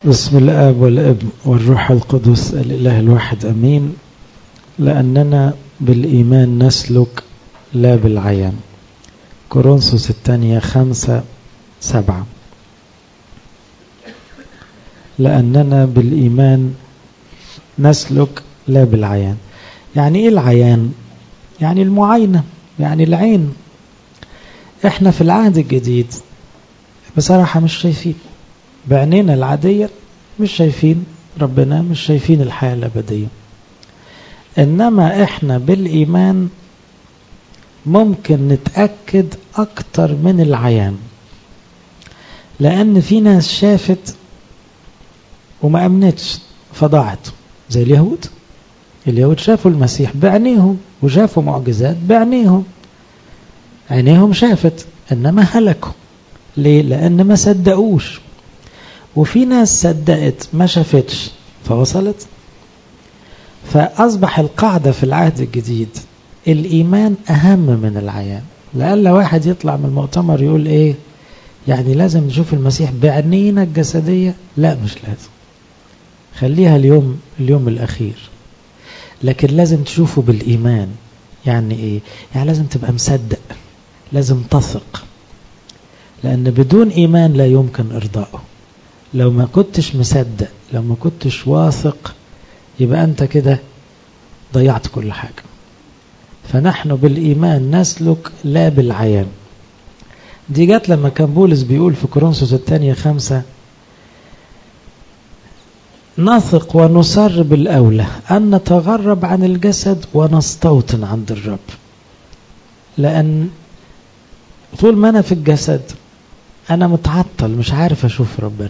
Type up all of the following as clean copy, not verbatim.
بسم الآب والابن والروح القدس الإله الواحد أمين. لأننا بالإيمان نسلك لا بالعيان. كورنثوس الثانية 5:7. لأننا بالإيمان نسلك لا بالعيان. يعني إيه العيان؟ يعني المعاينة، يعني العين. إحنا في العهد الجديد بصراحة مش شايفين بعينينا العادية، مش شايفين ربنا، مش شايفين الحياة الأبدية. إنما إحنا بالإيمان ممكن نتأكد أكتر من العيان، لأن في ناس شافت وما أمنتش فضاعت، زي اليهود شافوا المسيح بعينيهم وشافوا معجزات بعينيهم، عينيهم شافت إنما هلكوا. ليه؟ لأن ما صدقوش. وفي ناس صدقت ما شافتش فوصلت. فأصبح القاعدة في العهد الجديد الإيمان أهم من العيان. لألا واحد يطلع من المؤتمر يقول إيه، يعني لازم نشوف المسيح بعينينا الجسدية؟ لا، مش لازم، خليها اليوم الأخير، لكن لازم تشوفه بالإيمان. يعني إيه؟ يعني لازم تبقى مصدق، لازم تثق، لأن بدون إيمان لا يمكن إرضائه. لو ما كنتش مصدق، لو ما كنتش واثق، يبقى أنت كده ضيعت كل حاجة. فنحن بالإيمان نسلك لا بالعيان. دي جات لما كان بولس بيقول في كورنثوس الثانية 5: نثق ونصر بالأولى أن نتغرب عن الجسد ونستوطن عند الرب. لأن طول ما أنا في الجسد أنا متعطل، مش عارف أشوف ربنا.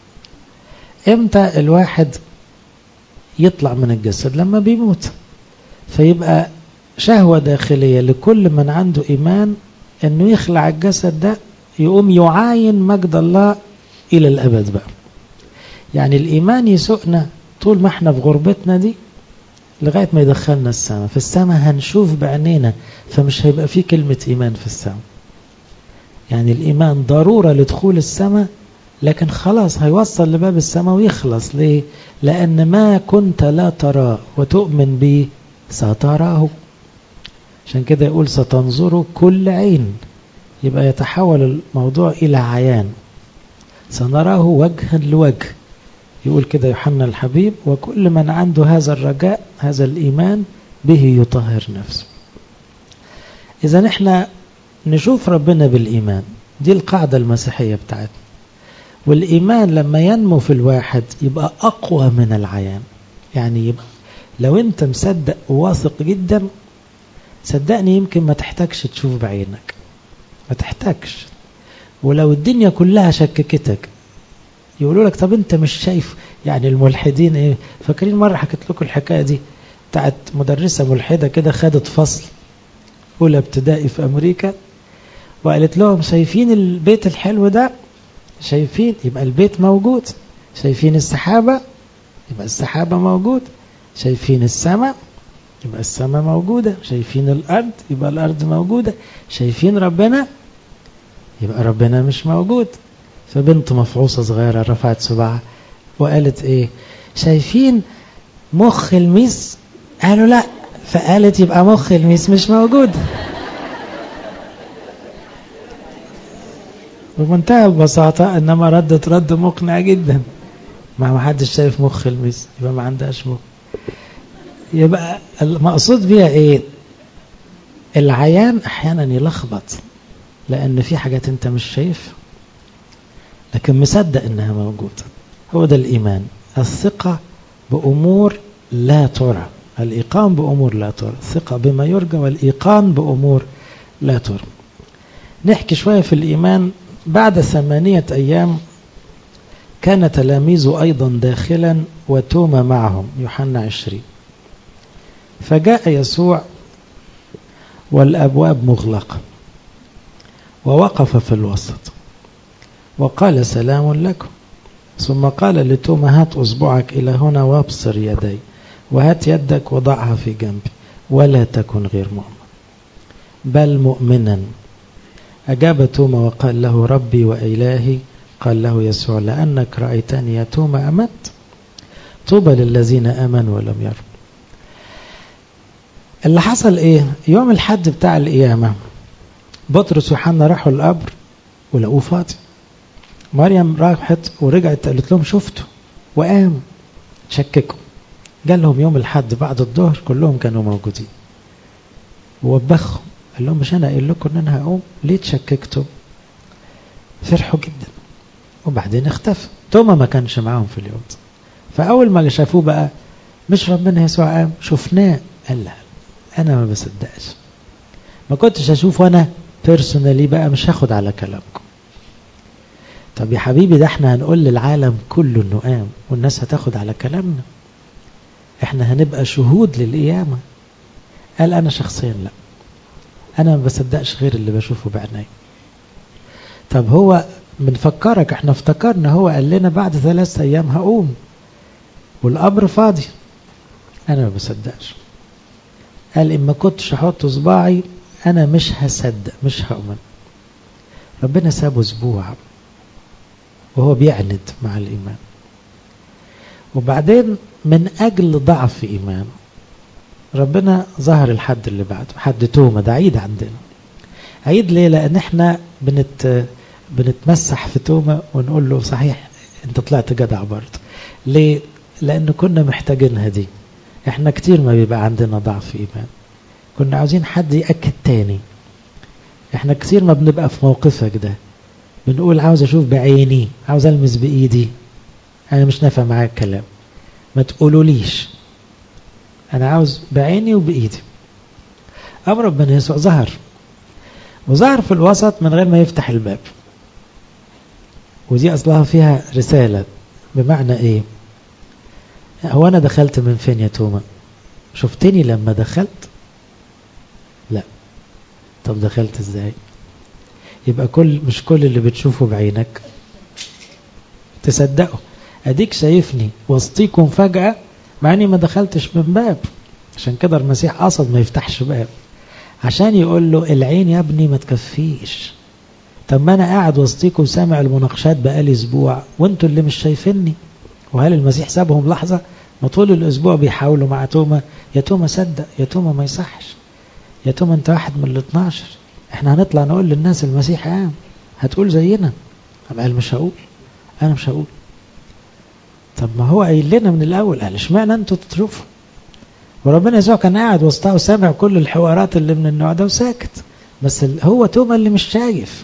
إمتى الواحد يطلع من الجسد؟ لما بيموت. فيبقى شهوة داخلية لكل من عنده إيمان أنه يخلع الجسد ده، يقوم يعاين مجد الله إلى الأبد بقى. يعني الإيمان يسوقنا طول ما احنا في غربتنا دي لغاية ما يدخلنا السماء. في السماء هنشوف بعينينا، فمش هيبقى فيه كلمة إيمان في السماء. يعني الإيمان ضرورة لدخول السماء، لكن خلاص هيوصل لباب السماء ويخلص. ليه؟ لأن ما كنت لا تراه وتؤمن به ستراه. عشان كده يقول ستنظر كل عين. يبقى يتحول الموضوع إلى عيان، سنراه وجها لوجه. يقول كده يوحنا الحبيب: وكل من عنده هذا الرجاء، هذا الإيمان، به يطهر نفسه. إذا احنا نشوف ربنا بالإيمان، دي القاعدة المسيحية بتاعتنا. والإيمان لما ينمو في الواحد يبقى أقوى من العيان. يعني يبقى لو أنت مصدق وواثق جدا، صدقني يمكن ما تحتاجش تشوف بعينك، ما تحتاجش. ولو الدنيا كلها شككتك يقولوا لك طب أنت مش شايف. يعني الملحدين إيه؟ فاكرين مرة حكيت لكم الحكاية دي بتاعت مدرسة ملحدة كده، خدت فصل أولى ابتدائي في أمريكا، وقالت لهم: شايفين البيت الحلو ده؟ شايفين؟ يبقى البيت موجود. شايفين السحابة؟ يبقى السحابة موجود. شايفين السماء؟ يبقى السماء موجودة. شايفين الأرض؟ يبقى الأرض موجودة. شايفين ربنا؟ يبقى ربنا مش موجود. فبنت مفعوصة صغيرة رفعت صباعها وقالت إيه؟ شايفين مخ الميس؟ قالوا لا. فقالت يبقى مخ الميس مش موجود. بمنتهى البساطة، إنما ردت رد مقنع جدا: ما حدش شايف مخ الميس، يبقى ما عندهاش مخ. يبقى المقصود بيها إيه؟ العيان أحيانا يلخبط، لأن في حاجات أنت مش شايف لكن مصدق إنها موجودة. هو ده الإيمان، الثقة بأمور لا ترى، الإيقان بأمور لا ترى. الثقة بما يرجى والإيقان بأمور لا ترى. نحكي شوية في الإيمان. بعد 8 أيام كان تلاميذه أيضا داخلا وتوما معهم، يوحنا 20. فجاء يسوع والأبواب مغلقة ووقف في الوسط وقال: سلام لكم. ثم قال لتوما: هات أصبعك إلى هنا وابصر يدي، وهات يدك وضعها في جنبي، ولا تكن غير مؤمن بل مؤمنا. أجاب توما وقال له: ربي وإلهي. قال له يسوع لأنك رأيتني يا توما أمنت، طوبى للذين آمنوا ولم يروا. اللي حصل ايه؟ يوم الحد بتاع القيامة بطرس ويوحنا راحوا القبر ولقوه فاضي. مريم راحت ورجعت قالت لهم شفتوا، وقام تشككوا. قال لهم يوم الحد بعد الظهر كلهم كانوا موجودين، ووبخهم قال لهم مش انا قايل لكم ان انا هقوم؟ ليه تشككتوا؟ فرحوا جدا. وبعدين اختفى. توما ما كانش معاهم في اليوم ده. فاول ما شافوه بقى مش ربنا يسوع قام، شفناه. قال لا انا ما بصدقش، ما كنتش اشوف وانا بيرسونالي بقى، مش هاخد على كلامكم. طب يا حبيبي ده احنا هنقول للعالم كله انه قام والناس هتاخد على كلامنا، احنا هنبقى شهود للقيامة. قال انا شخصيا لا، انا ما بصدقش غير اللي بشوفه بعيني. طب هو بنفكرك، احنا افتكرنا هو قال لنا بعد 3 ايام هقوم والقبر فاضي. انا ما بصدقش. قال إما كنتش احط صباعي انا مش هصدق، مش هؤمن. ربنا سابه اسبوع وهو بيعند مع الإيمان. وبعدين من أجل ضعف إيمان ربنا ظهر الحد اللي بعده، حد توما. ده عيد عندنا. عيد ليه؟ لأن احنا بنتمسح في توما ونقول له صحيح انت طلعت جدع برضه. ليه؟ لأن كنا محتاجينها دي. احنا كتير ما بيبقى عندنا ضعف إيمان، كنا عاوزين حد يأكد تاني. احنا كتير ما بنبقى في موقفك ده، بنقول عاوز اشوف بعيني، عاوز المس بايدي، انا مش نافع معاك الكلام، ما تقولوليش، انا عاوز بعيني وبايدي. امر ربنا يسوع ظهر، وظهر في الوسط من غير ما يفتح الباب. ودي اصلها فيها رسالة. بمعنى ايه؟ هو انا دخلت من فين يا توما؟ شفتني لما دخلت؟ لا. طب دخلت ازاي؟ يبقى مش كل اللي بتشوفه بعينك تصدقه. اديك شايفني وسطيكم فجأة مع اني ما دخلتش من باب. عشان كده المسيح قصد ما يفتحش باب، عشان يقول له العين يا ابني ما تكفيش. طب ما انا قاعد وسطيكم سامع المناقشات بقالي اسبوع وانتوا اللي مش شايفيني. وهل المسيح سابهم لحظة؟ ما طول الاسبوع بيحاولوا مع توما، يا توما صدق، يا توما ما يصحش، يا توما انت واحد من ال12، احنا هنطلع نقول للناس المسيح قام، هتقول زينا. قال مش هقول، انا مش هقول. طب ما هو قايل لنا من الاول، قال اشمعنى انتوا تشوفوا؟ وربنا يسوع كان قاعد وسطها وسامع كل الحوارات اللي من النوع ده وساكت، بس هو توما اللي مش شايف.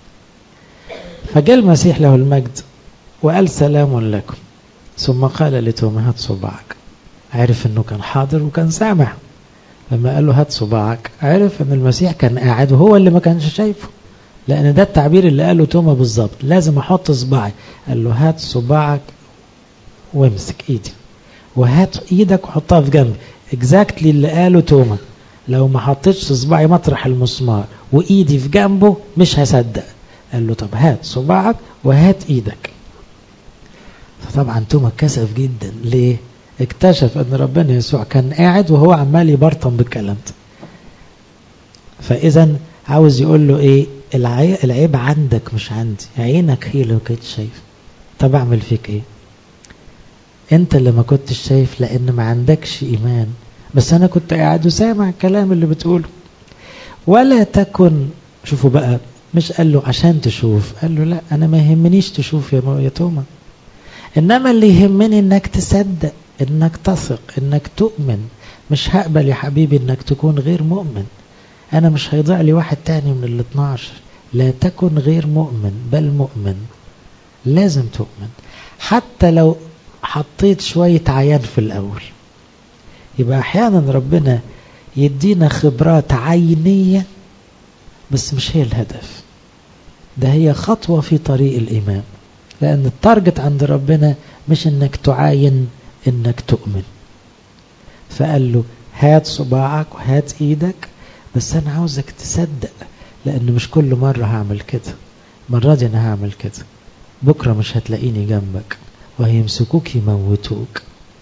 فجاء المسيح له المجد وقال سلام لكم، ثم قال لتوما هات صباعك. عرف انه كان حاضر وكان سامع. لما قال له هات صباعك عرف ان المسيح كان قاعد وهو اللي ما كانش شايفه، لان ده التعبير اللي قاله توما بالظبط، لازم احط صباعي. قال له هات صباعك وامسك ايدي، وهات ايدك وحطها في جنبي. اكزاكتلي اللي قاله توما، لو ما حطيتش صباعي مطرح المسمار وايدي في جنبه مش هصدق. قال له طب هات صباعك وهات ايدك. فطبعا توما كسف جدا. ليه؟ اكتشف ان ربنا يسوع كان قاعد وهو عمال يبرطم بالكلام ده. فاذا عاوز يقول له ايه؟ العيب عندك مش عندي، عينك هي اللي كنت شايف. طب اعمل فيك ايه؟ انت اللي ما كنتش شايف لان ما عندكش ايمان، بس انا كنت قاعد وسامع الكلام اللي بتقوله. ولا تكن، شوفوا بقى، مش قال له عشان تشوف، قال له لا انا ما يهمنيش تشوف يا توما، انما اللي يهمني انك تصدق، انك تثق، انك تؤمن. مش هقبل يا حبيبي انك تكون غير مؤمن. انا مش هيضيع لي واحد تاني من ال12. لا تكن غير مؤمن بل مؤمن. لازم تؤمن حتى لو حطيت شوية عيان في الاول. يبقى احيانا ربنا يدينا خبرات عينية بس مش هي الهدف، ده هي خطوة في طريق الإيمان. لأن التارجت عند ربنا مش انك تعاين، انك تؤمن. فقال له هات صباعك وهات ايدك، بس انا عاوزك تصدق، لان مش كل مرة هعمل كده. مرة دي انا هعمل كده، بكرة مش هتلاقيني جنبك وهيمسكوك يموتوك.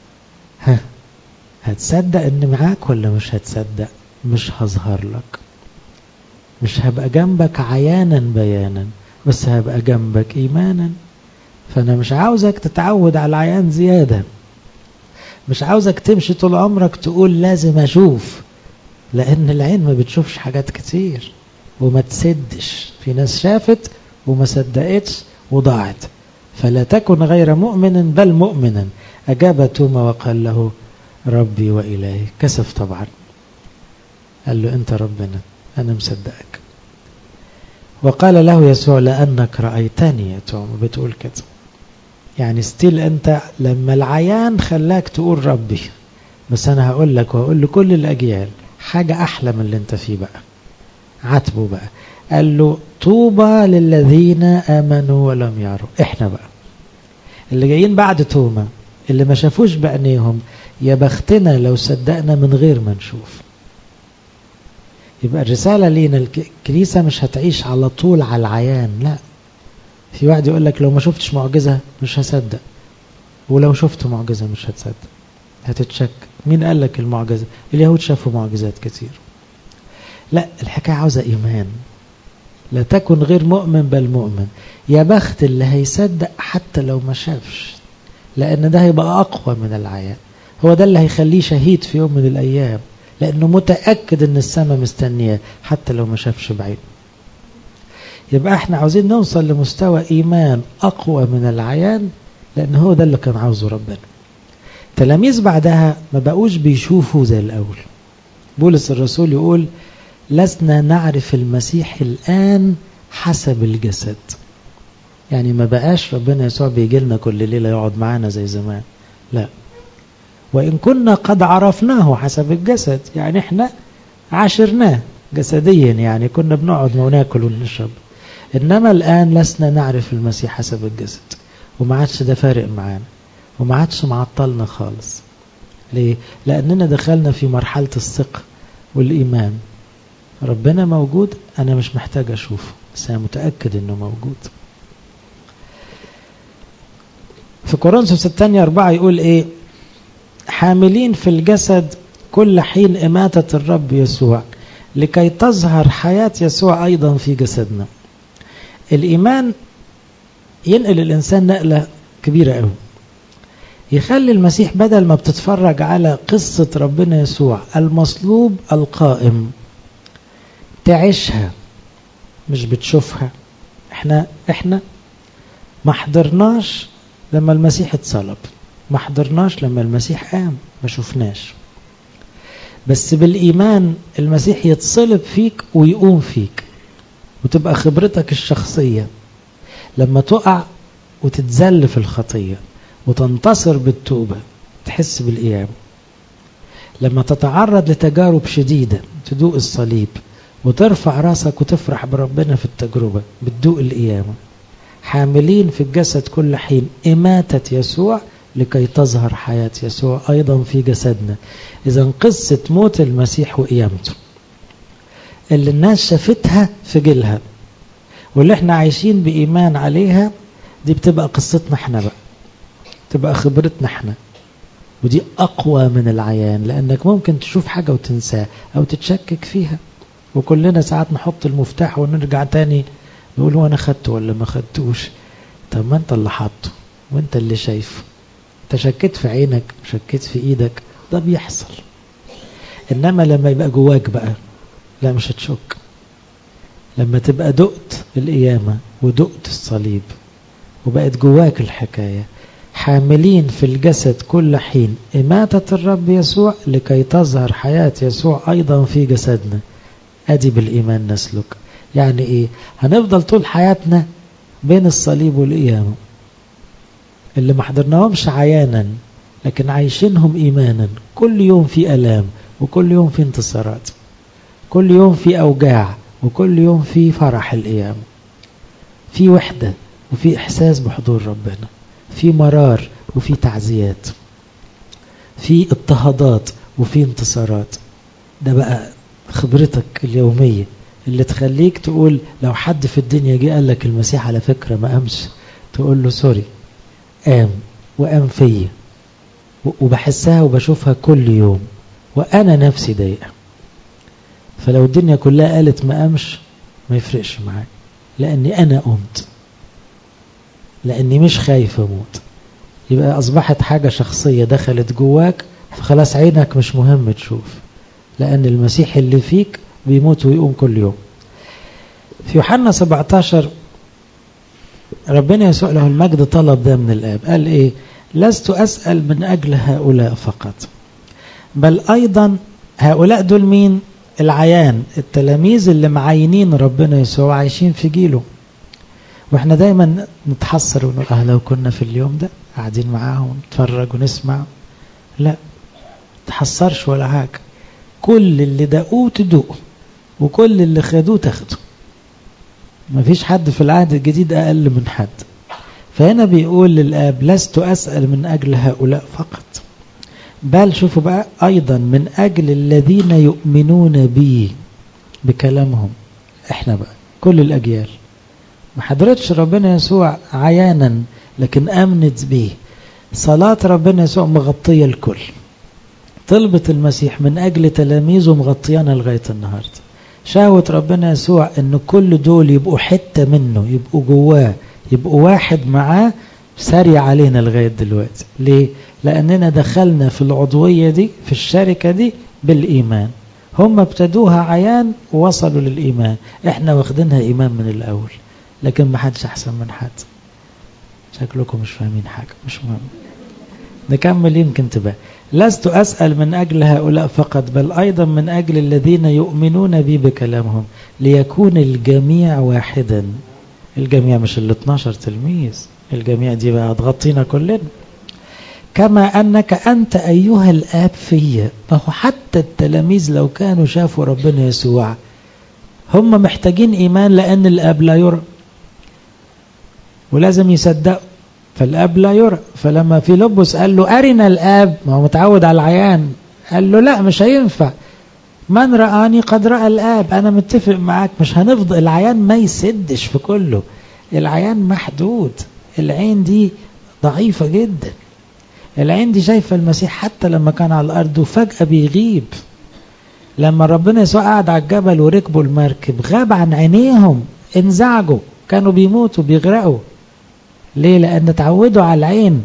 هتصدق ان معاك ولا مش هتصدق؟ مش هظهر لك، مش هبقى جنبك عيانا بيانا، بس هبقى جنبك إيمانا. فأنا مش عاوزك تتعود على العيان زيادة، مش عاوزك تمشي طول عمرك تقول لازم أشوف، لأن العين ما بتشوفش حاجات كتير وما تسدش. في ناس شافت وما صدقتش وضاعت. فلا تكن غير مؤمن بل مؤمنا. أجاب توما وقال له ربي وإلهي. كسف طبعا، قال له أنت ربنا، أنا مصدقك. وقال له يسوع لأنك رأيتني يا توما. بتقول كده يعني ستيل أنت لما العيان خلاك تقول ربي، بس أنا هقول لك وهقول لكل الأجيال حاجة أحلى من اللي أنت فيه بقى. عاتبه بقى، قال له طوبى للذين آمنوا ولم يروا. إحنا بقى اللي جايين بعد توما اللي ما شافوش بعينيهم، يا بختنا لو صدقنا من غير ما نشوف. يبقى الرسالة لينا الكنيسة مش هتعيش على طول على العيان، لا. في واحد يقول لك لو ما شفتش معجزة مش هصدق، ولو شفت معجزة مش هتصدق، هتتشك. مين قال لك المعجزة؟ اليهود شافوا معجزات كتير. لا، الحكاية عاوزة إيمان. لا تكن غير مؤمن بل مؤمن. يا بخت اللي هيصدق حتى لو ما شافش، لأن ده هيبقى أقوى من العيان. هو ده اللي هيخليه شهيد في يوم من الأيام، لأنه متأكد أن السماء مستنية حتى لو ما شافش بعيد. يبقى احنا عاوزين نوصل لمستوى إيمان أقوى من العيان، لأن هو ده اللي كان عاوزه ربنا. تلاميذ بعدها ما بقوش بيشوفوا زي الأول. بولس الرسول يقول لسنا نعرف المسيح الآن حسب الجسد. يعني ما بقاش ربنا يسوع بيجي لنا كل ليلة يقعد معانا زي زمان، لا. وإن كنا قد عرفناه حسب الجسد، يعني احنا عاشرناه جسديا، يعني كنا بنقعد وناكل ونشرب. إنما الآن لسنا نعرف المسيح حسب الجسد، وما عادش ده فارق معانا، وما عادش معطلنا خالص. ليه؟ لأننا دخلنا في مرحلة الثقة والإيمان. ربنا موجود، أنا مش محتاج أشوفه، بس أنا متأكد أنه موجود. في كورنثوس الثانية 4 يقول إيه؟ حاملين في الجسد كل حين إماتة الرب يسوع لكي تظهر حياة يسوع أيضا في جسدنا. الإيمان ينقل الإنسان نقلة كبيرة قوي، يخلي المسيح بدل ما بتتفرج على قصة ربنا يسوع المصلوب القائم تعيشها، مش بتشوفها. احنا ما حضرناش لما المسيح اتصلب، ما حضرناش لما المسيح قام، ما شفناش. بس بالإيمان المسيح يتصلب فيك ويقوم فيك، وتبقى خبرتك الشخصية لما تقع وتتذل في الخطية وتنتصر بالتوبة، تحس بالقيامة. لما تتعرض لتجارب شديدة تدوق الصليب وترفع راسك وتفرح بربنا في التجربة، بتدوق القيامة. حاملين في الجسد كل حين إماتة يسوع لكي تظهر حياة يسوع أيضا في جسدنا. إذن قصة موت المسيح وقيامته اللي الناس شافتها في جيلها واللي احنا عايشين بإيمان عليها، دي بتبقى قصتنا احنا بقى، تبقى خبرتنا احنا. ودي أقوى من العيان، لأنك ممكن تشوف حاجة وتنساها أو تتشكك فيها. وكلنا ساعات نحط المفتاح ونرجع تاني نقول هو أنا خدته ولا ما خدتوش. طب ما أنت اللي حطه وأنت اللي شايفه. أنت شكيت في عينك، شكيت في إيدك، ده بيحصل. إنما لما يبقى جواك بقى، لا مش هتشك. لما تبقى دقت القيامة ودقت الصليب وبقت جواك الحكاية، حاملين في الجسد كل حين إماتة الرب يسوع لكي تظهر حياة يسوع أيضا في جسدنا. أدي بالإيمان نسلك. يعني إيه؟ هنفضل طول حياتنا بين الصليب والقيامة، اللي ما حضرناهمش عيانا لكن عايشينهم إيمانا. كل يوم في ألام، وكل يوم في انتصارات، كل يوم في أوجاع، وكل يوم في فرح القيامة، في وحدة وفي إحساس بحضور ربنا، في مرار وفي تعزيات، في اضطهادات وفي انتصارات. ده بقى خبرتك اليومية اللي تخليك تقول لو حد في الدنيا جه قال لك المسيح على فكرة ما قامش، تقول له سوري، قام وقام فيا، وبحسها وبشوفها كل يوم، وأنا نفسي ضايقة. فلو الدنيا كلها قالت ما قامش ما يفرقش معاك، لأني أنا قمت، لأني مش خايف أموت. يبقى أصبحت حاجة شخصية دخلت جواك، فخلاص عينك مش مهم تشوف، لأن المسيح اللي فيك بيموت ويقوم كل يوم. في يوحنا 17 ربنا يسوع له المجد طلب ده من الآب، قال إيه؟ لست أسأل من أجل هؤلاء فقط، بل أيضا هؤلاء دول مين؟ العيان، التلاميذ اللي معينين ربنا يسوع عايشين في جيله. واحنا دايما نتحسر ونقول لو كنا في اليوم ده قاعدين معاهم نتفرج ونسمع. لا، تحسرش ولا حاجة، كل اللي دقوه تدوقه، وكل اللي خدوه تاخده. مفيش حد في العهد الجديد أقل من حد. فهنا بيقول للآب لست أسأل من أجل هؤلاء فقط، بل شوفوا بقى أيضا من أجل الذين يؤمنون بي بكلامهم. احنا بقى كل الأجيال ما حضرتش ربنا يسوع عيانا لكن آمنت بيه. صلاة ربنا يسوع مغطية الكل، طلبة المسيح من أجل تلاميذه مغطيانا لغاية النهاردة. شهوة ربنا يسوع أن كل دول يبقوا حتة منه، يبقوا جواه، يبقوا واحد معاه، ساري علينا لغاية دلوقتي. ليه؟ لأننا دخلنا في العضوية دي، في الشركة دي بالإيمان. هم ابتدوها عيان ووصلوا للإيمان، احنا واخدينها إيمان من الأول، لكن ما حدش أحسن من حد. شكلكم مش فاهمين حاجة، مش مهم، نكمل يمكن تبقى. لست أسأل من أجل هؤلاء فقط، بل أيضا من أجل الذين يؤمنون بي بكلامهم، ليكون الجميع واحدا. الجميع مش 12 تلميذ، الجميع دي بقى تغطينا كلنا. كما أنك أنت أيها الآب فيا. فهو حتى التلاميذ لو كانوا شافوا ربنا يسوع هم محتاجين إيمان، لأن الآب لا يرى ولازم يصدقوا، فالآب لا يرى. فلما فيلبس قال له أرنا الآب، ما هو متعود على العيان، قال له لا مش هينفع، من رآني قد رأى الآب. أنا متفق معاك، مش هنفضل العيان ما يسدش في كله، العيان محدود، العين دي ضعيفة جدا. العين دي شايفة المسيح حتى لما كان على الأرض وفجأة بيغيب. لما ربنا يسوع قعد على الجبل وركبوا المركب غاب عن عينيهم، انزعجوا، كانوا بيموتوا بيغرقوا. ليه؟ لأن تعودوا على العين.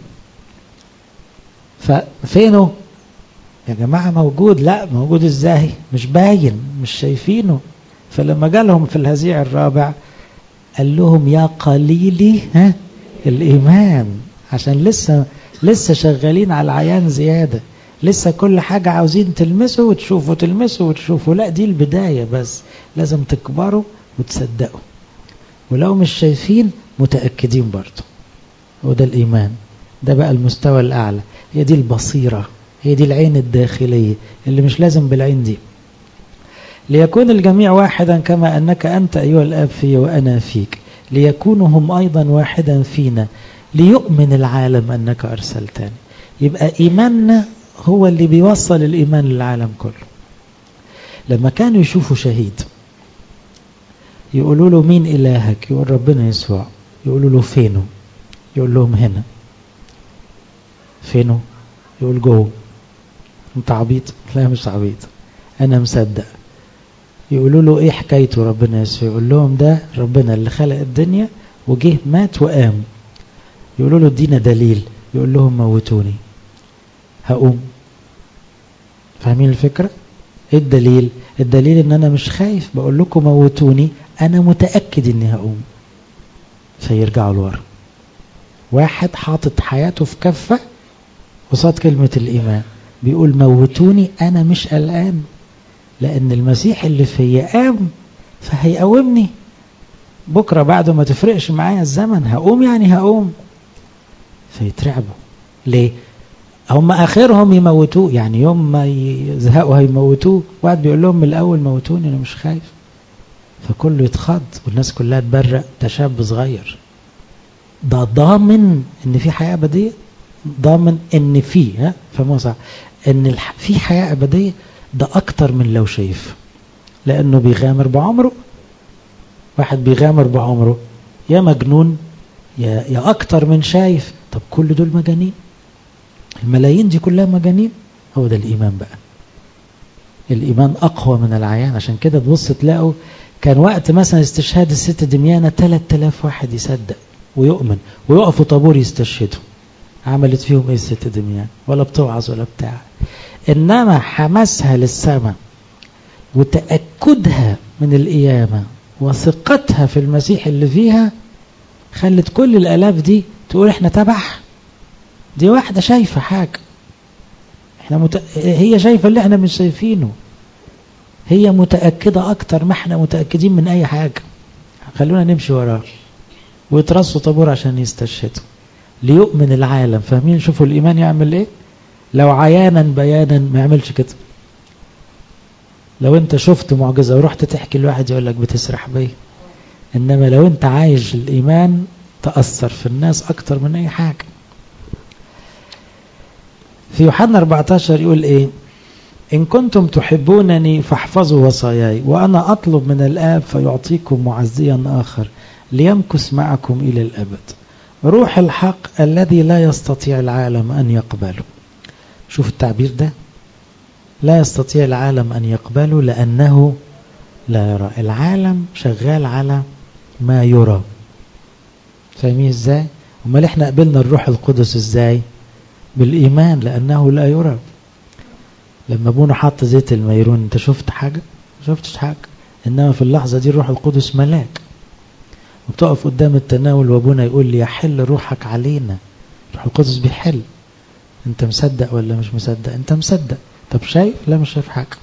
ففينه يا جماعة؟ موجود. لا، موجود ازاي؟ مش باين، مش شايفينه. فلما جالهم في الهزيع الرابع قال لهم يا قليلي الإيمان، عشان لسه شغالين على العيان زيادة، لسه كل حاجة عاوزين تلمسوا وتشوفوا، تلمسوا وتشوفوا. لا، دي البداية بس، لازم تكبروا وتصدقوا، ولو مش شايفين متأكدين برضو. وده الإيمان، ده بقى المستوى الأعلى، هي دي البصيرة، هي دي العين الداخلية اللي مش لازم بالعين دي. ليكون الجميع واحدا كما أنك أنت أيها الآب في وأنا فيك، ليكونوا هم أيضا واحدا فينا، ليؤمن العالم أنك أرسلتني. يبقى إيماننا هو اللي بيوصل الإيمان للعالم كله. لما كانوا يشوفوا شهيد يقولوا له مين إلهك؟ يقول ربنا يسوع. يقولوا له فينه؟ يقول لهم هنا. فينه؟ يقول جوه. انت عبيط؟ لا مش عبيط، انا مصدق. يقولوا له ايه حكايته ربنا يسوع؟ يقول لهم ده ربنا اللي خلق الدنيا وجه مات وقام. يقولوا له ادينا دليل. يقول لهم موتوني هقوم. فاهمين الفكرة؟ ايه الدليل؟ الدليل ان انا مش خايف، بقول لكم موتوني، انا متأكد اني هقوم. فيرجعوا لورا. واحد حاطط حياته في كفة قصاد كلمة الإيمان، بيقول موتوني أنا مش قلقان، لأن المسيح اللي فيا قام، فهيقومني بكرة بعده، ما تفرقش معايا الزمن، هقوم يعني هقوم. فيترعبوا. ليه؟ هم آخرهم يموتوه، يعني يوم ما يزهقوا هيموتوه. واحد بيقول لهم من الأول موتوني أنا مش خايف. فكله يتخض والناس كلها تبرق، ده شاب صغير، ده ضامن ان في حياة أبدية، ضامن ان في فموسع ان في حياة أبدية. ده اكتر من لو شايف، لانه بيغامر بعمره. واحد بيغامر بعمره يا مجنون يا اكتر من شايف. طب كل دول مجانين، الملايين دي كلها مجانين. هو ده الإيمان بقى. الإيمان أقوى من العيان. عشان كده تبص تلاقوا كان وقت مثلا استشهاد الست دميانة 3000 واحد يصدق ويؤمن ويقفوا طابور يستشهدوا. عملت فيهم ايه الست دميانة؟ ولا بتوعظ ولا بتاع. انما حماسها للسماء وتأكدها من القيامة وثقتها في المسيح اللي فيها خلت كل الآلاف دي تقول احنا تبعها. دي واحدة شايفة حاجة، هي شايفة اللي احنا مش شايفينه، هي متأكدة أكتر ما احنا متأكدين من أي حاجة. خلونا نمشي وراه. ويترصوا طابور عشان يستشهدوا ليؤمن العالم. فاهمين؟ شوفوا الإيمان يعمل ايه. لو عيانا بيانا ما يعملش كده. لو انت شفت معجزة ورحت تحكي لواحد يقول لك بتسرح بيه. انما لو انت عايش الإيمان تأثر في الناس أكتر من أي حاجة. في يوحنا 14 يقول ايه؟ إن كنتم تحبونني فاحفظوا وصاياي وأنا أطلب من الآب فيعطيكم معزيا آخر ليمكث معكم إلى الأبد، روح الحق الذي لا يستطيع العالم أن يقبله. شوف التعبير ده، لا يستطيع العالم أن يقبله لأنه لا يرى. العالم شغال على ما يرى. فاهمين ازاي؟ امال احنا قبلنا الروح القدس ازاي؟ بالإيمان، لأنه لا يرى. لما ابونا حط زيت الميرون انت شفت حاجة؟ شفتش حاجة. انما في اللحظة دي الروح القدس ملاك، وبتقف قدام التناول وابونا يقول لي يحل روحك علينا. الروح القدس بيحل. انت مصدق ولا مش مصدق؟ انت مصدق. طب شايف؟ لا مش شايف حاجة.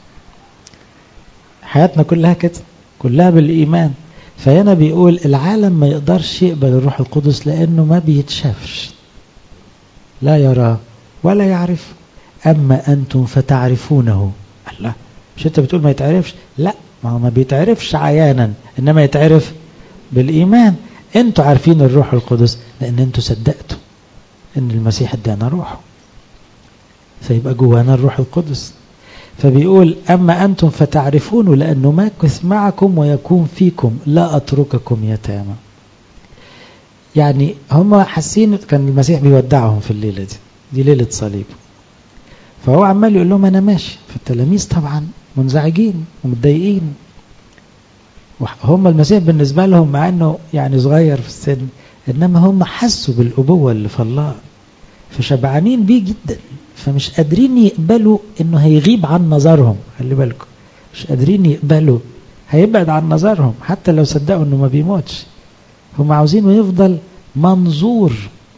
حياتنا كلها كده، كلها بالإيمان. فهنا بيقول العالم ما يقدرش يقبل الروح القدس لأنه ما بيتشافش، لا يرى ولا يعرف. أما أنتم فتعرفونه. الله، مش أنت بتقول ما يتعرفش؟ لا، ما بيتعرفش عيانا، إنما يتعرف بالإيمان. أنتوا عارفين الروح القدس لأن أنتوا صدقتوا إن المسيح ادانا روحه، فيبقى جوانا الروح القدس. فبيقول أما أنتم فتعرفونه لأنه ماكث معكم ويكون فيكم، لا أترككم يتامى. يعني هم حاسين كان المسيح بيودعهم في الليلة دي ليلة صليب، فهو عمال يقول لهم أنا ماشي. فالتلاميذ طبعا منزعجين ومتضايقين. هم المسيح بالنسبة لهم مع أنه يعني صغير في السن، إنما هم حسوا بالأبوة اللي في الله، فشبعانين بيه جدا، فمش قادرين يقبلوا انه هيغيب عن نظرهم. خلي بالكم، مش قادرين يقبلوا هيبعد عن نظرهم حتى لو صدقوا انه ما بيموتش. هم عاوزينه يفضل منظور.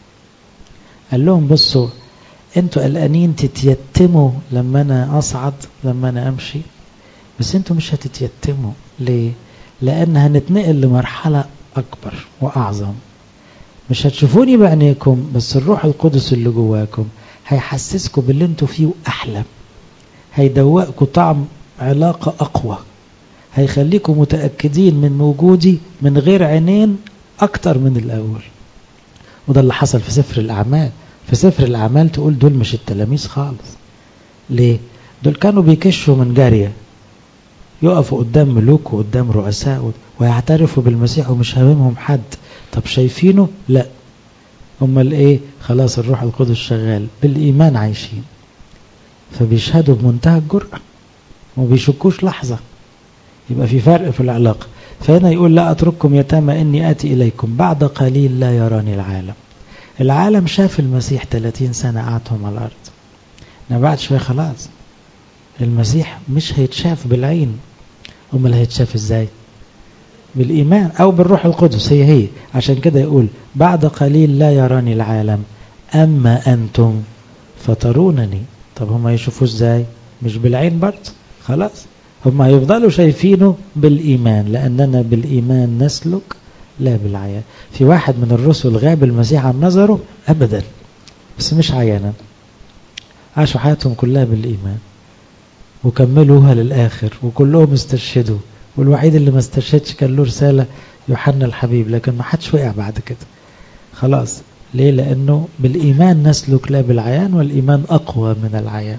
قال لهم بصوا، انتوا قلقانين تتيتموا لما انا اصعد، لما انا امشي، بس انتوا مش هتتيتموا. ليه؟ لان هنتنقل لمرحلة اكبر واعظم. مش هتشوفوني بعينيكم، بس الروح القدس اللي جواكم هيحسسكم باللي انتوا فيه أحلى، هيدوقكم طعم علاقة أقوى، هيخليكم متأكدين من وجودي من غير عينين أكتر من الأول. وده اللي حصل في سفر الأعمال. في سفر الأعمال تقول دول مش التلاميذ خالص. ليه؟ دول كانوا بيكشوا من جارية، يقفوا قدام ملوك وقدام رؤساء ويعترفوا بالمسيح ومش هاممهم حد. طب شايفينه؟ لا. امال ايه؟ خلاص الروح القدس شغال، بالإيمان عايشين، فبيشهدوا بمنتهى الجرأة وبيشكوش لحظة. يبقى في فرق في العلاقة. فهنا يقول لا أترككم يتامى إني آتي إليكم بعد قليل لا يراني العالم. العالم شاف المسيح 30 سنة قعدهم على الأرض، إنما بعد شوية خلاص المسيح مش هيتشاف بالعين. امال هيتشاف ازاي؟ بالإيمان أو بالروح القدس. هي عشان كده يقول بعد قليل لا يراني العالم أما أنتم فترونني. طب هم يشوفوا ازاي؟ مش بالعين برضه، خلاص هم هيفضلوا شايفينه بالإيمان، لأننا بالإيمان نسلك لا بالعيان. في واحد من الرسل غاب المسيح عن نظره أبدا، بس مش عيانا، عاشوا حياتهم كلها بالإيمان وكملوها للآخر، وكلهم استشهدوا، والوحيد اللي ما استشهدش كان له رسالة يوحنا الحبيب، لكن ما حدش وقع بعد كده خلاص. ليه؟ لأنه بالإيمان نسلك لا بالعيان، والإيمان أقوى من العيان.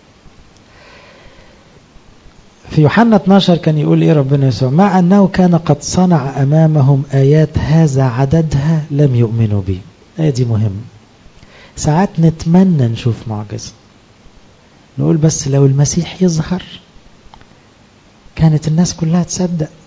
في يوحنا 12 كان يقول إيه ربنا يسوع؟ مع أنه كان قد صنع أمامهم آيات هذا عددها لم يؤمنوا به. آية دي مهمة. ساعات نتمنى نشوف معجزة، نقول بس لو المسيح يظهر كانت الناس كلها تصدق،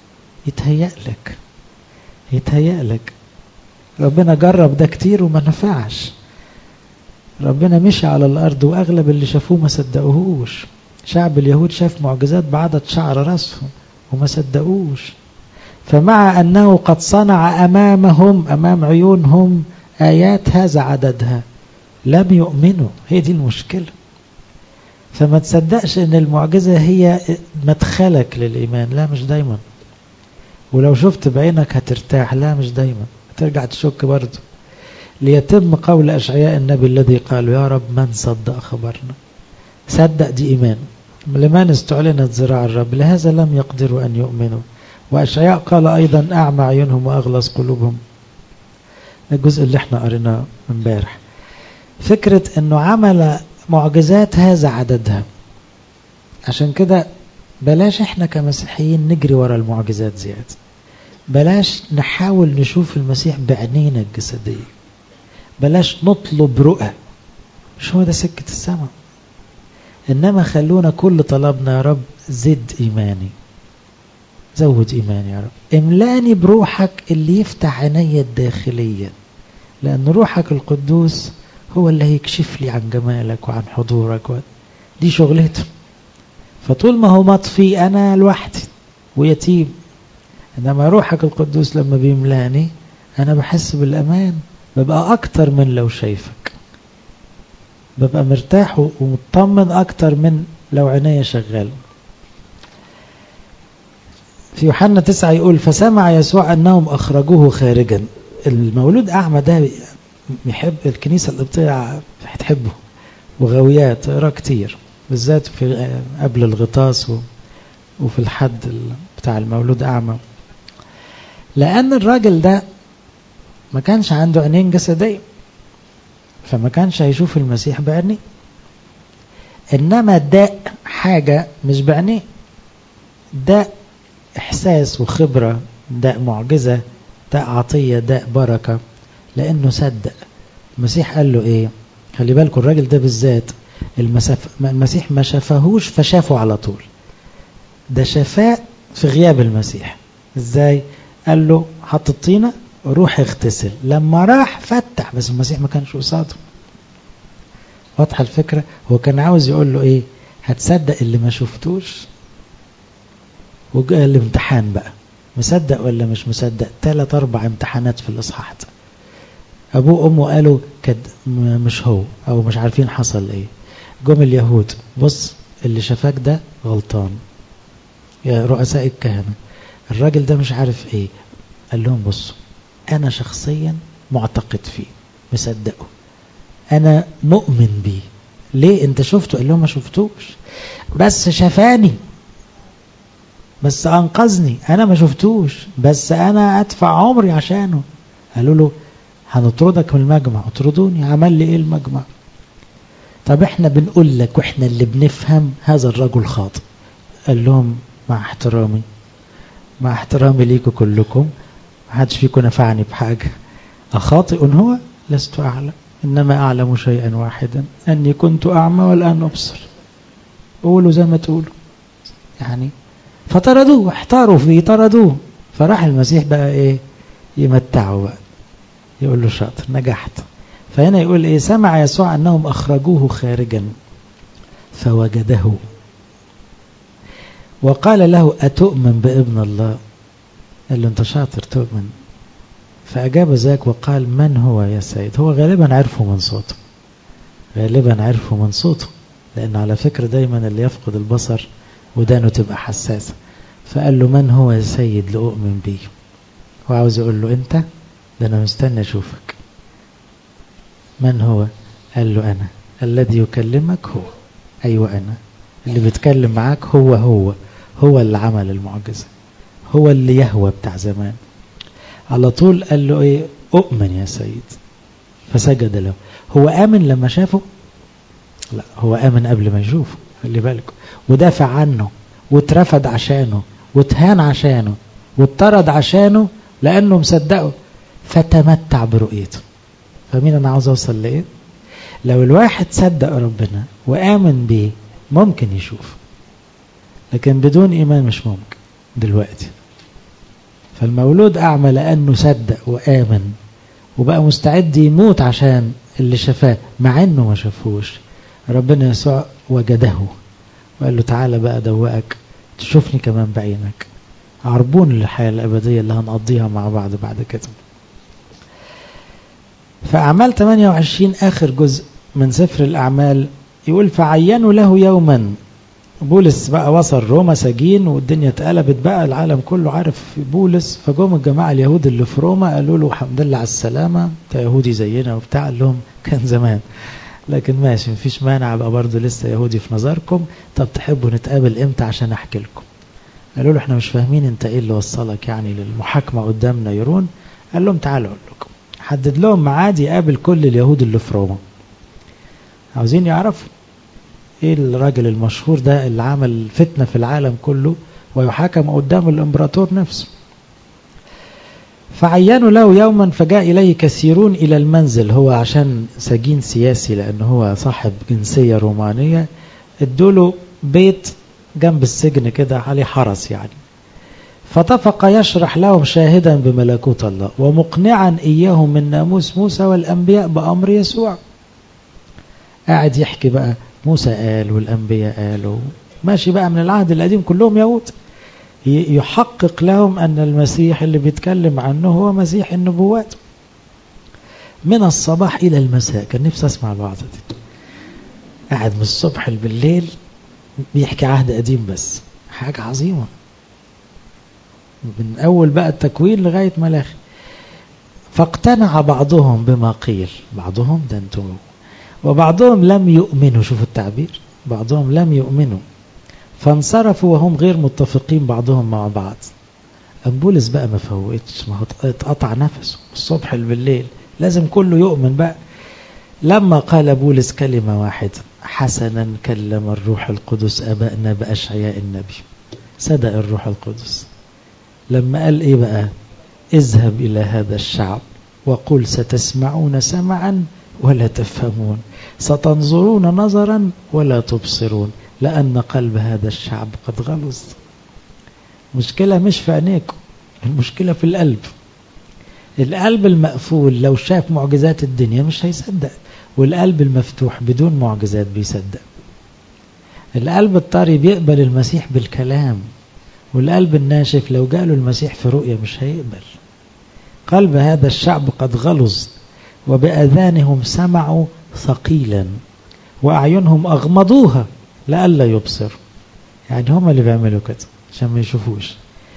يتهيأ لك. ربنا جرب ده كتير وما نفعش. ربنا مشي على الأرض وأغلب اللي شافوه ما صدقوهوش. شعب اليهود شاف معجزات بعدد شعر رأسهم وما صدقوش. فمع أنه قد صنع أمام عيونهم آيات هذا عددها لم يؤمنوا. هي دي المشكلة. فما تصدقش أن المعجزة هي مدخلك للإيمان. لا، مش دايما. ولو شفت بعينك هترتاح. لا، مش دايما، هترجع تشك برضه. ليتم قول أشعياء النبي الذي قالوا يا رب من صدق خبرنا. صدق دي إيمان. لمن استعلنت ذراع الرب لهذا لم يقدروا أن يؤمنوا. وأشعياء قال أيضا أعمى عيونهم وأغلظ قلوبهم. الجزء اللي احنا قريناه امبارح. فكرة أنه عمل معجزات هذا عددها. عشان كده بلاش احنا كمسيحيين نجري ورا المعجزات زيادة. بلاش نحاول نشوف المسيح بعينينا الجسدية. بلاش نطلب رؤى. مش هو ده سكة السماء. إنما خلونا كل طلبنا يا رب زد إيماني، زود إيماني يا رب، املاني بروحك اللي يفتح عيني الداخلية. لأن روحك القدوس هو اللي هيكشف لي عن جمالك وعن حضورك دي شغلته. فطول ما هو مطفي أنا لوحدي ويتيم. إنما روحك القدوس لما بيملاني أنا بحس بالأمان. ببقى أكتر من لو شايفك. ببقى مرتاح ومطمن أكتر من لو عيني شغال. في يوحنا 9 يقول فسمع يسوع أنهم أخرجوه خارجا. المولود أعمى ده يحب الكنيسة القبطية، هتحبه وغويات تقرا كتير، بالذات في قبل الغطاس وفي الحد بتاع المولود أعمى. لأن الراجل ده ما كانش عنده عينين جسدية، فما كانش هيشوف المسيح بعينيه. إنما ده حاجة مش بعينيه، ده إحساس وخبرة، ده معجزة، ده عطية، ده بركة، لأنه صدق. المسيح قال له إيه؟ خلي بالكم الراجل ده بالذات المسيح ما شافهوش فشافه على طول. ده شفاه في غياب المسيح. إزاي؟ قال له حط الطينة روح اغتسل. لما راح فتح، بس المسيح ما كانش قصاده. واضحة الفكرة؟ هو كان عاوز يقول له إيه؟ هتصدق اللي ما شفتوش؟ وجاء الامتحان بقى، مصدق ولا مش مصدق؟ 3-4 امتحانات في الإصحاح ده. أبوه وأمه قالوا مش هو، أو مش عارفين حصل إيه. جم اليهود بص اللي شافاك ده غلطان يا رؤساء الكهنة، الراجل ده مش عارف إيه. قال لهم بصوا أنا شخصيا معتقد فيه، مصدقه، أنا مؤمن بيه. ليه؟ أنت شفته؟ قال لهم ما شفتوش، بس شفاني، بس أنقذني. أنا ما شفتوش بس أنا أدفع عمري عشانه. قالوا له هنطردك من المجمع. اطردوني، عمل لي إيه المجمع؟ طب إحنا بنقول لك وإحنا اللي بنفهم هذا الرجل خاطئ. قال لهم مع احترامي ليكم كلكم، ما حدش فيكم نفعني بحاجة. أخاطئ هو؟ لست أعلم، إنما أعلم شيئا واحدا أني كنت أعمى والآن أبصر. قولوا زي ما تقولوا يعني. فطردوه واحتاروا فيه، طردوه. فراح المسيح بقى إيه؟ يمتعه بقى، يقول له شاطر، نجحت. فهنا يقول إيه؟ سمع يسوع أنهم أخرجوه خارجا فوجده وقال له أتؤمن بابن الله؟ قال له أنت شاطر تؤمن. فأجاب ذاك وقال من هو يا سيد؟ هو غالبا عرفه من صوته، لأن على فكرة دايما اللي يفقد البصر ودانه تبقى حساسة. فقال له من هو يا سيد لأؤمن بيه؟ هو عاوز يقول له أنت، ده أنا مستنى أشوفك. من هو؟ قال له أنا الذي يكلمك. هو أيوة أنا اللي بتكلم معاك، هو اللي عمل المعجزة، هو اللي يهوى بتاع زمان. على طول قال له إيه؟ أؤمن يا سيد. فسجد له. هو آمن لما شافه؟ لا، هو آمن قبل ما يشوفه، خلي بالكم، ودافع عنه واترفض عشانه واتهان عشانه واتطرد عشانه لأنه مصدقه، فتمتع برؤيته. فمين أنا عاوز أوصل لإيه؟ لو الواحد صدق ربنا وآمن بيه ممكن يشوف، لكن بدون إيمان مش ممكن دلوقتي. فالمولود أعمى لأنه صدق وآمن وبقى مستعد يموت عشان اللي شفاه مع أنه ما شافوش. ربنا يسوع وجده وقال له تعالى بقى دوقك تشوفني كمان بعينك، عربون للحياة الأبدية اللي هنقضيها مع بعض بعد كده. فأعمال 28 آخر جزء من سفر الأعمال يقول فعينوا له يوما. بولس بقى وصل روما سجين والدنيا اتقلبت بقى، العالم كله عارف بولس. فجم الجماعة اليهود اللي في روما قالوا له الحمد لله على السلامة، انت يهودي زينا وبتاع. قال لهم كان زمان لكن ماشي مفيش مانع، بقى برضه لسه يهودي في نظركم. طب تحبوا نتقابل امتى عشان احكي لكم؟ قالوا له احنا مش فاهمين انت ايه اللي وصلك يعني للمحاكمة قدام نيرون. قال لهم تعالوا اقول لكم. حدد لهم ميعاد يقابل كل اليهود اللي في روما، عاوزين يعرفوا ايه الراجل المشهور ده اللي عمل فتنة في العالم كله ويحاكم قدام الامبراطور نفسه. فعينوا له يوما فجاء إليه كثيرون إلى المنزل. هو عشان سجين سياسي لأنه هو صاحب جنسية رومانية، ادوله بيت جنب السجن كده عليه حرس يعني. فطفق يشرح لهم شاهدا بملكوت الله ومقنعا إياهم من ناموس موسى والأنبياء بأمر يسوع. قاعد يحكي بقى موسى قال والأنبياء قالوا، ماشي بقى من العهد القديم كلهم يهود، يحقق لهم أن المسيح اللي بيتكلم عنه هو مسيح النبوات. من الصباح إلى المساء كان نفسي أسمع الوعظة دي. قاعد من الصبح بالليل بيحكي عهد قديم، بس حاجة عظيمة من أول بقى التكوين لغاية ملاخي. فاقتنع بعضهم بما قيل، بعضهم ده انتم، وبعضهم لم يؤمنوا. شوفوا التعبير، بعضهم لم يؤمنوا فانصرفوا وهم غير متفقين بعضهم مع بعض. بولس بقى ما فوقتش، ما هو اتقطع نفسه الصبح بالليل، لازم كله يؤمن بقى. لما قال بولس كلمة واحدة حسنا كلم الروح القدس أبائنا بأشعياء النبي. صدق الروح القدس لما قال ايه بقى؟ اذهب إلى هذا الشعب وقل ستسمعون سمعا ولا تفهمون، ستنظرون نظرا ولا تبصرون، لأن قلب هذا الشعب قد غلظ. مشكلة مش في عينيكم، المشكلة في القلب. القلب المقفول لو شاف معجزات الدنيا مش هيصدق، والقلب المفتوح بدون معجزات بيصدق. القلب الطري بيقبل المسيح بالكلام، والقلب الناشف لو جاله المسيح في رؤية مش هيقبل. قلب هذا الشعب قد غلظ وبأذانهم سمعوا ثقيلا وأعينهم أغمضوها لألا يبصر. يعني هم اللي بيعملوا كده عشان ما يشوفوش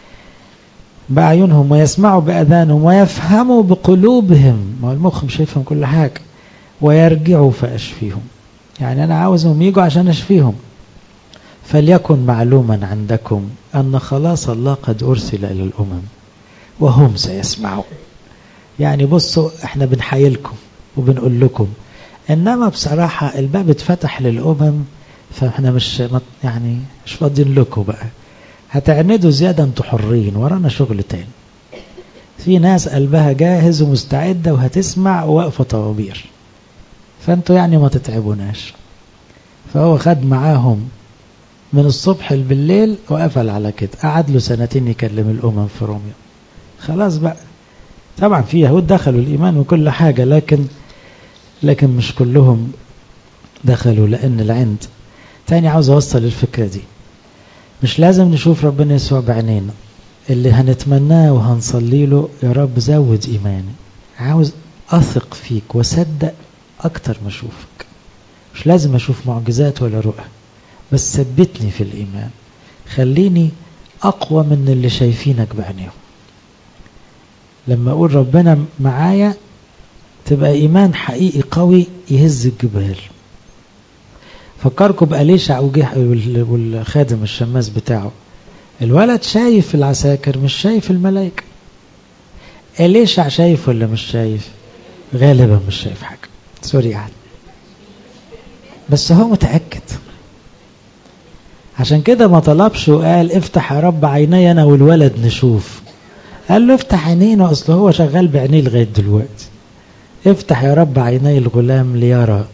بأعينهم، ويسمعوا بأذانهم، ويفهموا بقلوبهم، ما المخ مش هيفهم كل حاجة، ويرجعوا فأشفيهم. يعني أنا عاوزهم يجوا عشان أشفيهم. فليكن معلوما عندكم أن خلاص الله قد أرسل إلى الأمم وهم سيسمعون. يعني بصوا احنا بنحيلكم وبنقول لكم، إنما بصراحة الباب اتفتح للأمم، فاحنا مش فاضين لكم بقى، هتعندوا زيادة انتوا حرين، ورانا شغل تاني. في ناس قلبها جاهز ومستعدة وهتسمع وواقفة طوابير، فانتوا يعني ما تتعبوناش. فهو خد معاهم من الصبح بالليل وقفل على كده. قعد له 2 سنين يكلم الأمم في روميا. خلاص بقى، طبعا في يهود دخلوا الإيمان وكل حاجة، لكن مش كلهم دخلوا لأن العند. تاني عاوز أوصل الفكرة دي، مش لازم نشوف ربنا يسوع بعينينا. اللي هنتمناه وهنصلي له يا رب زود إيماني، عاوز أثق فيك وصدق أكتر ما أشوفك. مش لازم أشوف معجزات ولا رؤى، بس ثبتني في الإيمان، خليني أقوى من اللي شايفينك بعينيهم. لما أقول ربنا معايا تبقى إيمان حقيقي قوي يهز الجبال. فكركم بأليشع والخادم الشماس بتاعه، الولد شايف العساكر مش شايف الملائكة. أليشع شايف ولا مش شايف؟ غالبا مش شايف حاجة، سوري يعني، بس هو متأكد. عشان كده ما طلبش وقال افتح يا رب عيني أنا والولد نشوف. قال له افتح عينينا، أصله هو شغال بعينيه لغاية دلوقتي. افتح يا رب عيني الغلام ليرى.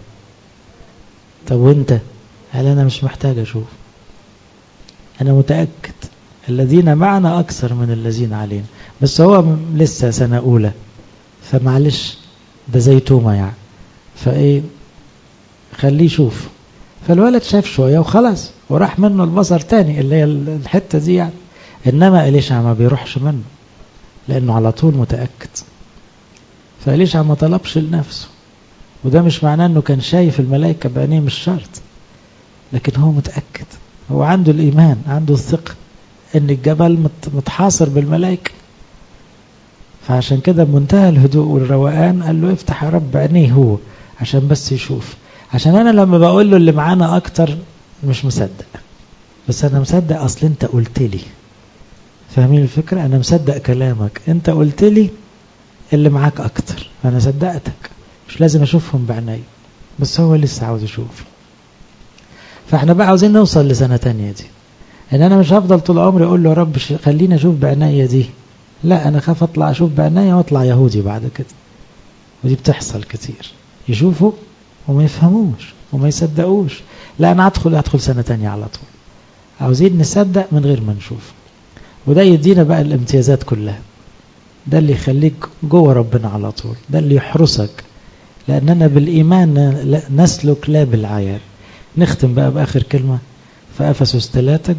طب وانت؟ قال انا مش محتاج اشوف، انا متأكد الذين معنا أكثر من الذين علينا. بس هو لسه سنة أولى، فمعلش ده زي توما يعني، فإيه خليه يشوف. فالولد شاف شوية وخلاص وراح منه البصر تاني اللي هي الحتة دي يعني. إنما إليشع ما بيروحش منه لأنه على طول متأكد. فإليشع ما طلبش لنفسه، وده مش معناه أنه كان شايف الملائكة بعينيه، مش شرط، لكن هو متأكد، هو عنده الإيمان، عنده الثقة أن الجبل متحاصر بالملائكة. فعشان كده بمنتهى الهدوء والروقان قال له افتح يا رب عينيه هو عشان بس يشوف. عشان أنا لما بقول له اللي معانا أكتر مش مصدق، بس أنا مصدق أصل أنت قلت لي. فاهمين الفكرة؟ أنا مصدق كلامك، أنت قلت لي اللي معاك أكتر فأنا صدقتك، مش لازم أشوفهم بعناي، بس هو لسه عاوز يشوف. فاحنا بقى عاوزين نوصل لسنة تانية دي، ان انا مش هفضل طول عمري اقول له يا رب خليني اشوف بعناية دي، لا انا خاف اطلع اشوف بعناية واطلع يهودي بعد كده. ودي بتحصل كتير، يشوفوا وما يفهموش وما يصدقوش. لا انا هدخل سنة تانية على طول. عاوزين نصدق من غير ما نشوف، وده يدينا بقى الامتيازات كلها. ده اللي يخليك جوه ربنا على طول، ده اللي يحرسك، لاننا بالايمان نسلك لا بالعيال. نختم بقى بآخر كلمة في أفسس 3.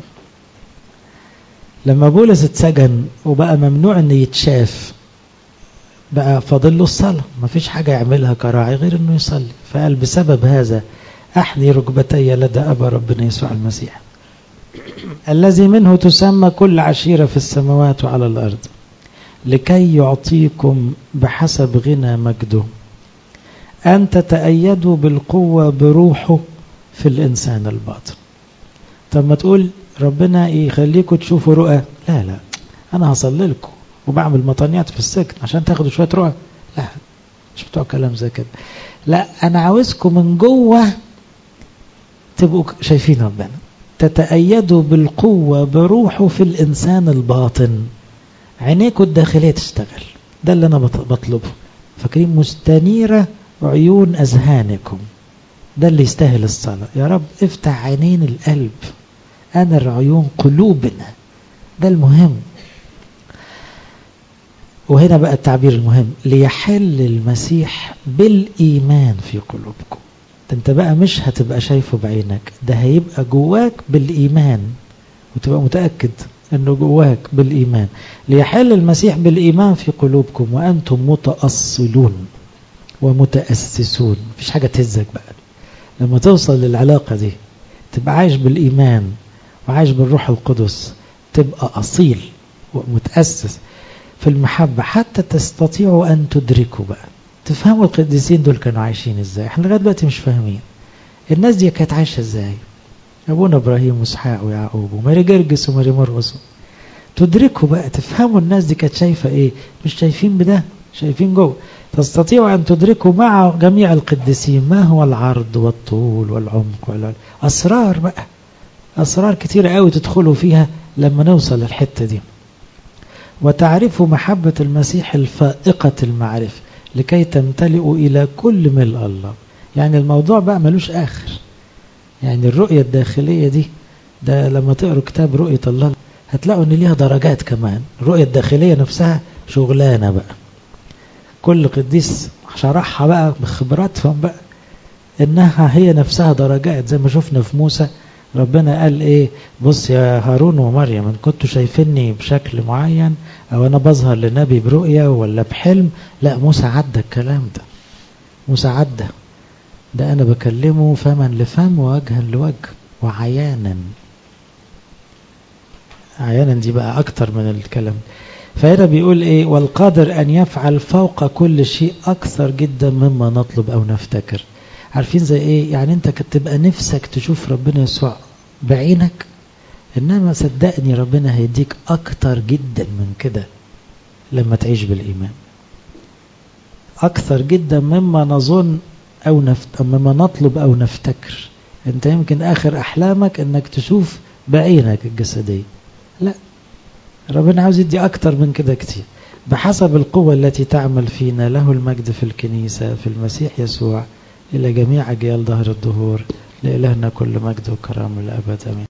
لما بولس اتسجن وبقى ممنوع أن يتشاف، بقى فاضل له الصلاة، ما فيش حاجة يعملها كراعي غير أنه يصلي. فقال بسبب هذا أحني ركبتي لدى أبا ربنا يسوع المسيح الذي منه تسمى كل عشيرة في السماوات وعلى الأرض، لكي يعطيكم بحسب غنى مجده أن تتأيدوا بالقوة بروحه في الإنسان الباطن. طب ما تقول ربنا يخليكم تشوفوا رؤى، لا أنا هصلي لكم وبعمل مطانيات في السجن عشان تاخدوا شوية رؤى، لا مش بتوع كلام زي كده. لا أنا عاوزكم من جوه تبقوا شايفين ربنا، تتأيدوا بالقوة بروحه في الإنسان الباطن، عينيكم الداخلية تشتغل. ده اللي أنا بطلبه. فاكرين مستنيرة عيون أذهانكم، ده اللي يستاهل الصلاة. يا رب افتح عينين القلب، أنا عيون قلوبنا، ده المهم. وهنا بقى التعبير المهم، ليحل المسيح بالإيمان في قلوبكم. انت بقى مش هتبقى شايفه بعينك، ده هيبقى جواك بالإيمان، وتبقى متأكد انه جواك بالإيمان. ليحل المسيح بالإيمان في قلوبكم وأنتم متأصلون ومتأسسون. مفيش حاجة تهزك بقى لما توصل للعلاقة دي، تبقى عايش بالإيمان وعايش بالروح القدس، تبقى أصيل ومتأسس في المحبة، حتى تستطيعوا أن تدركوا بقى، تفهموا القديسين دول كانوا عايشين إزاي. احنا لغاية دلوقتي مش فاهمين الناس دي كانت عايشة إزاي. أبونا إبراهيم وإسحاق ويعقوب وماري جرجس وماري مرقس، تدركوا بقى، تفهموا الناس دي كانت شايفة إيه. مش شايفين بده، شايفين جوه. تستطيعوا أن تدركوا مع جميع القديسين ما هو العرض والطول والعمق أسرار بقى، أسرار كتيرة قوي تدخلوا فيها لما نوصل للحتة دي. وتعرفوا محبة المسيح الفائقة المعرفة لكي تمتلئوا إلى كل ملء الله. يعني الموضوع بقى ملوش آخر. يعني الرؤية الداخلية دي، ده لما تقروا كتاب رؤية الله هتلاقوا ان ليها درجات كمان. الرؤية الداخلية نفسها شغلانة بقى، كل قديس شرحها بقى بخبراتهم بقى، انها هي نفسها درجات. زي ما شفنا في موسى، ربنا قال ايه، بص يا هارون ومريم ان كنتوا شايفيني بشكل معين او انا بظهر لنبي برؤية ولا بحلم، لا موسى عدى الكلام ده، موسى عدى ده، انا بكلمه فما لفم ووجها لوجه وعيانا. عيانا دي بقى اكتر من الكلام. فهنا بيقول ايه، والقادر ان يفعل فوق كل شيء اكثر جدا مما نطلب او نفتكر. عارفين زي ايه؟ يعني انت كنت تبقى نفسك تشوف ربنا يسوع بعينك، انما صدقني ربنا هيديك اكتر جدا من كده لما تعيش بالايمان، اكثر جدا مما نظن او مما نطلب او نفتكر. انت يمكن اخر احلامك انك تشوف بعينك الجسدية، لا ربنا عاوز يدي اكتر من كده كتير، بحسب القوة التي تعمل فينا. له المجد في الكنيسة في المسيح يسوع إلى جميع أجيال ظهر الدهور، لإلهنا كل مجد وكرامة للأبد آمين.